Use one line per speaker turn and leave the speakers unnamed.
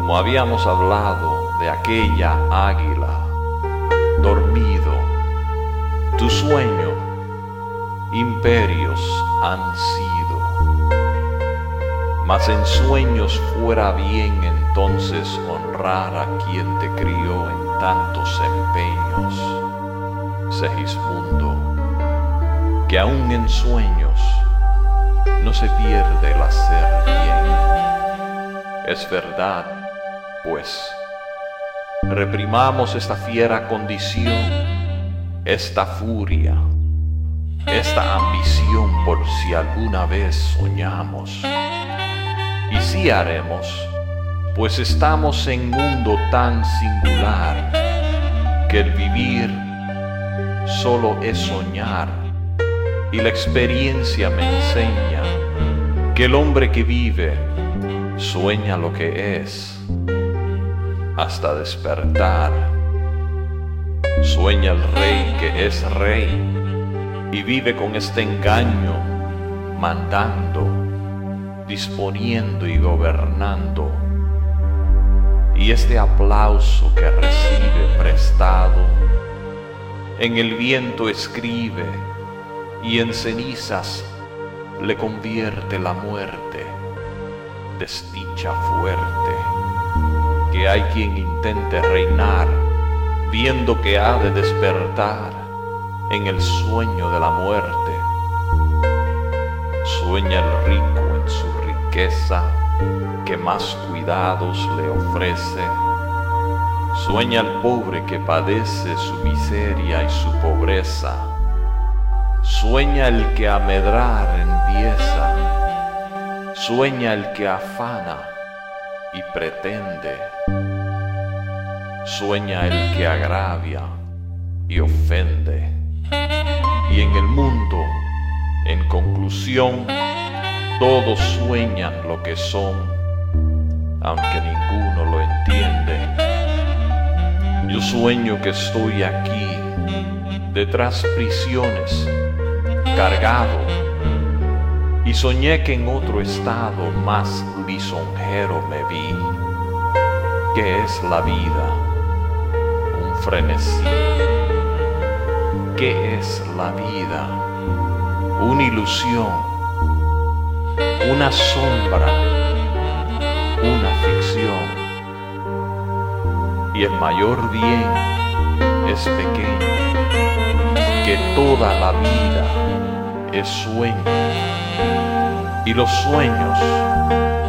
como habíamos hablado de aquella águila, dormido, tu sueño, imperios han sido. Mas en sueños fuera bien entonces honrar a quien te crió en tantos empeños, Segismundo, que aún en sueños no se pierde el hacer bien. Es verdad, pues, reprimamos esta fiera condición, esta furia, esta ambición por si alguna vez soñamos. Y sí haremos, pues estamos en mundo tan singular que el vivir solo es soñar, y la experiencia me enseña que el hombre que vive sueña lo que es hasta despertar. Sueña el rey que es rey y vive con este engaño, mandando, disponiendo y gobernando. Y este aplauso que recibe prestado, en el viento escribe y en cenizas le convierte la muerte. Desdicha fuerte, que hay quien intente reinar, viendo que ha de despertar en el sueño de la muerte. Sueña el rico en su riqueza, que más cuidados le ofrece. Sueña el pobre que padece su miseria y su pobreza. Sueña el que a medrar empieza. Sueña el que afana y pretende. Sueña el que agravia y ofende. Y en el mundo, en conclusión, todos sueñan lo que son, aunque ninguno lo entiende. Yo sueño que estoy aquí, detrás prisiones, cargado, y soñé que en otro estado más lisonjero me vi. ¿Qué es la vida? Un frenesí. ¿Qué es la vida? Una ilusión, una sombra, una ficción. Y el mayor bien es pequeño, que toda la vida es sueño, y los sueños